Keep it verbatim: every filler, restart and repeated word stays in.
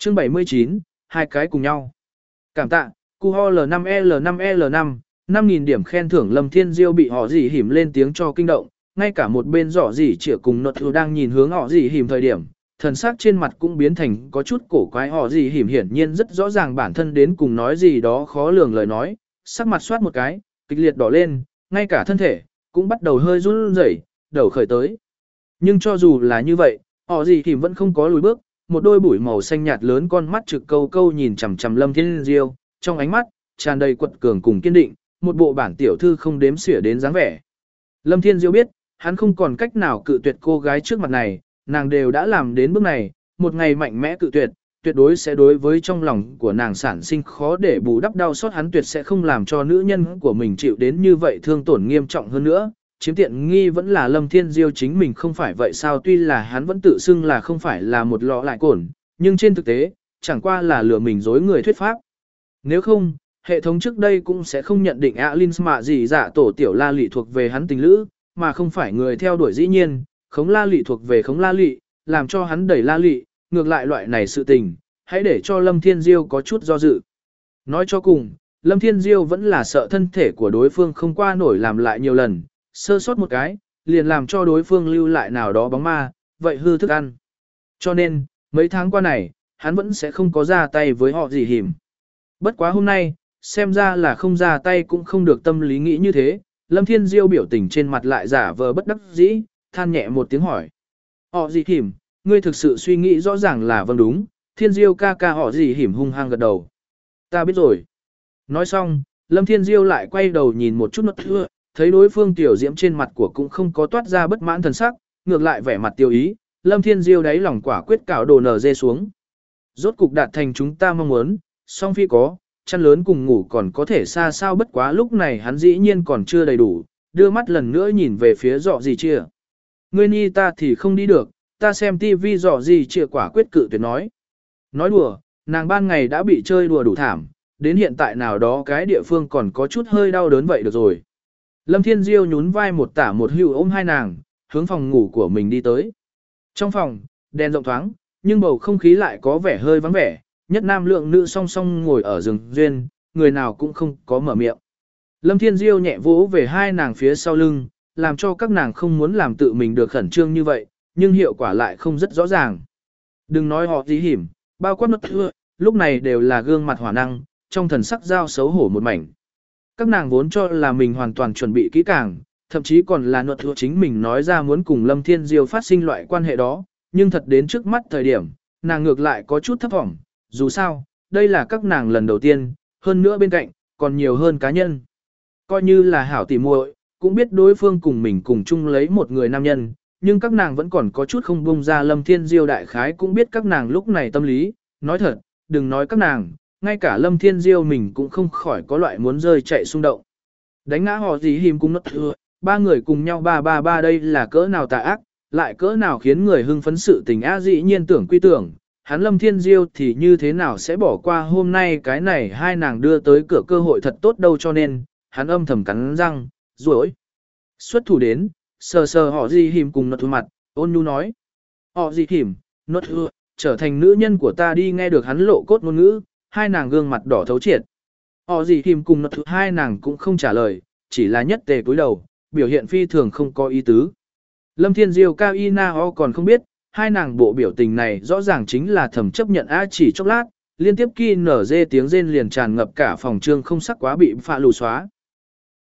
Chương bảy mươi chín, hai cái cùng nhau. Cảm tạ, cu ho L năm L năm L năm, năm nghìn điểm khen thưởng. Lâm Thiên Diêu bị họ gì hỉm lên tiếng cho kinh động, ngay cả một bên giỏ gì chĩa cùng nột thừa đang nhìn hướng họ gì hỉm thời điểm, thần sắc trên mặt cũng biến thành có chút cổ quái. Họ gì hỉm hiển nhiên rất rõ ràng bản thân đến cùng nói gì đó khó lường lời nói, sắc mặt soát một cái, kịch liệt đỏ lên, ngay cả thân thể cũng bắt đầu hơi run rẩy, đầu khởi tới. Nhưng cho dù là như vậy, họ gì hỉm vẫn không có lùi bước, một đôi bụi màu xanh nhạt lớn con mắt trực câu câu nhìn chằm chằm Lâm Thiên Diêu, trong ánh mắt tràn đầy quật cường cùng kiên định, một bộ bản tiểu thư không đếm xỉa đến dáng vẻ. Lâm Thiên Diêu biết, hắn không còn cách nào cự tuyệt cô gái trước mặt này, nàng đều đã làm đến bước này, một ngày mạnh mẽ cự tuyệt, tuyệt đối sẽ đối với trong lòng của nàng sản sinh khó để bù đắp đau xót. Hắn tuyệt sẽ không làm cho nữ nhân của mình chịu đến như vậy thương tổn nghiêm trọng hơn nữa. Chiếm tiện nghi vẫn là Lâm Thiên Diêu chính mình không phải vậy sao? Tuy là hắn vẫn tự xưng là không phải là một lọ lại cổn, nhưng trên thực tế, chẳng qua là lừa mình dối người thuyết pháp. Nếu không, hệ thống trước đây cũng sẽ không nhận định Alin mạ gì dạ tổ tiểu La Lị thuộc về hắn tình lữ, mà không phải người theo đuổi. Dĩ nhiên, khống La Lị thuộc về khống La Lị, làm cho hắn đẩy La Lị, ngược lại loại này sự tình, hãy để cho Lâm Thiên Diêu có chút do dự. Nói cho cùng, Lâm Thiên Diêu vẫn là sợ thân thể của đối phương không qua nổi làm lại nhiều lần, sơ sót một cái, liền làm cho đối phương lưu lại nào đó bóng ma, vậy hư thức ăn. Cho nên, mấy tháng qua này, hắn vẫn sẽ không có ra tay với họ gì hìm. Bất quá hôm nay, xem ra là không ra tay cũng không được, tâm lý nghĩ như thế, Lâm Thiên Diêu biểu tình trên mặt lại giả vờ bất đắc dĩ, than nhẹ một tiếng hỏi. Họ gì hìm, ngươi thực sự suy nghĩ rõ ràng là vâng đúng. Thiên Diêu ca ca họ gì hìm hung hăng gật đầu. Ta biết rồi. Nói xong, Lâm Thiên Diêu lại quay đầu nhìn một chút nốt thưa, thấy đối phương tiểu diễm trên mặt của cũng không có toát ra bất mãn thần sắc, ngược lại vẻ mặt tiêu ý, Lâm Thiên Diêu đáy lòng quả quyết cạo đồ nở dê xuống. Rốt cục đạt thành chúng ta mong muốn, song phi có, chăn lớn cùng ngủ còn có thể xa sao. Bất quá lúc này hắn dĩ nhiên còn chưa đầy đủ, đưa mắt lần nữa nhìn về phía dọ gì chia. Ngươi ni ta thì không đi được, ta xem tivi dọ gì chia quả quyết cự tuyệt nói. Nói đùa, nàng ban ngày đã bị chơi đùa đủ thảm, đến hiện tại nào đó cái địa phương còn có chút hơi đau đớn vậy được rồi. Lâm Thiên Diêu nhún vai một tả một hữu ôm hai nàng, hướng phòng ngủ của mình đi tới. Trong phòng, đèn rộng thoáng, nhưng bầu không khí lại có vẻ hơi vắng vẻ, nhất nam lượng nữ song song ngồi ở giường duyên, người nào cũng không có mở miệng. Lâm Thiên Diêu nhẹ vỗ về hai nàng phía sau lưng, làm cho các nàng không muốn làm tự mình được khẩn trương như vậy, nhưng hiệu quả lại không rất rõ ràng. Đừng nói họ gì hiểm, bao quát nốt thưa, lúc này đều là gương mặt hỏa năng, trong thần sắc giao xấu hổ một mảnh. Các nàng vốn cho là mình hoàn toàn chuẩn bị kỹ càng, thậm chí còn là nốt thưa chính mình nói ra muốn cùng Lâm Thiên Diêu phát sinh loại quan hệ đó, nhưng thật đến trước mắt thời điểm, nàng ngược lại có chút thấp vọng, dù sao, đây là các nàng lần đầu tiên, hơn nữa bên cạnh, còn nhiều hơn cá nhân. Coi như là hảo tỉ muội, cũng biết đối phương cùng mình cùng chung lấy một người nam nhân, nhưng các nàng vẫn còn có chút không buông ra. Lâm Thiên Diêu đại khái cũng biết các nàng lúc này tâm lý, nói thật, đừng nói các nàng, ngay cả Lâm Thiên Diêu mình cũng không khỏi có loại muốn rơi chạy xung động. Đánh ngã họ gì hìm cũng nốt thừa, ba người cùng nhau ba ba ba đây là cỡ nào tà ác, lại cỡ nào khiến người hưng phấn sự tình á. Dĩ nhiên tưởng quy tưởng, hắn Lâm Thiên Diêu thì như thế nào sẽ bỏ qua hôm nay cái này hai nàng đưa tới cửa cơ hội thật tốt đâu, cho nên, hắn âm thầm cắn răng, rồi xuất thủ đến, sờ sờ họ gì hìm cùng nốt thừa mặt, ôn nhu nói. Họ gì hìm, nốt thừa, trở thành nữ nhân của ta đi. Nghe được hắn lộ cốt ngôn ngữ, hai nàng gương mặt đỏ thấu triệt. Họ gì hìm cùng nốt thừa hai nàng cũng không trả lời, chỉ là nhất tề cúi đầu, biểu hiện phi thường không có ý tứ. Lâm Thiên Diêu cao y na ho còn không biết, hai nàng bộ biểu tình này rõ ràng chính là thầm chấp nhận a. Chỉ chốc lát, liên tiếp ki nở dê tiếng rên liền tràn ngập cả phòng trương không sắc quá bị phạ lù xóa.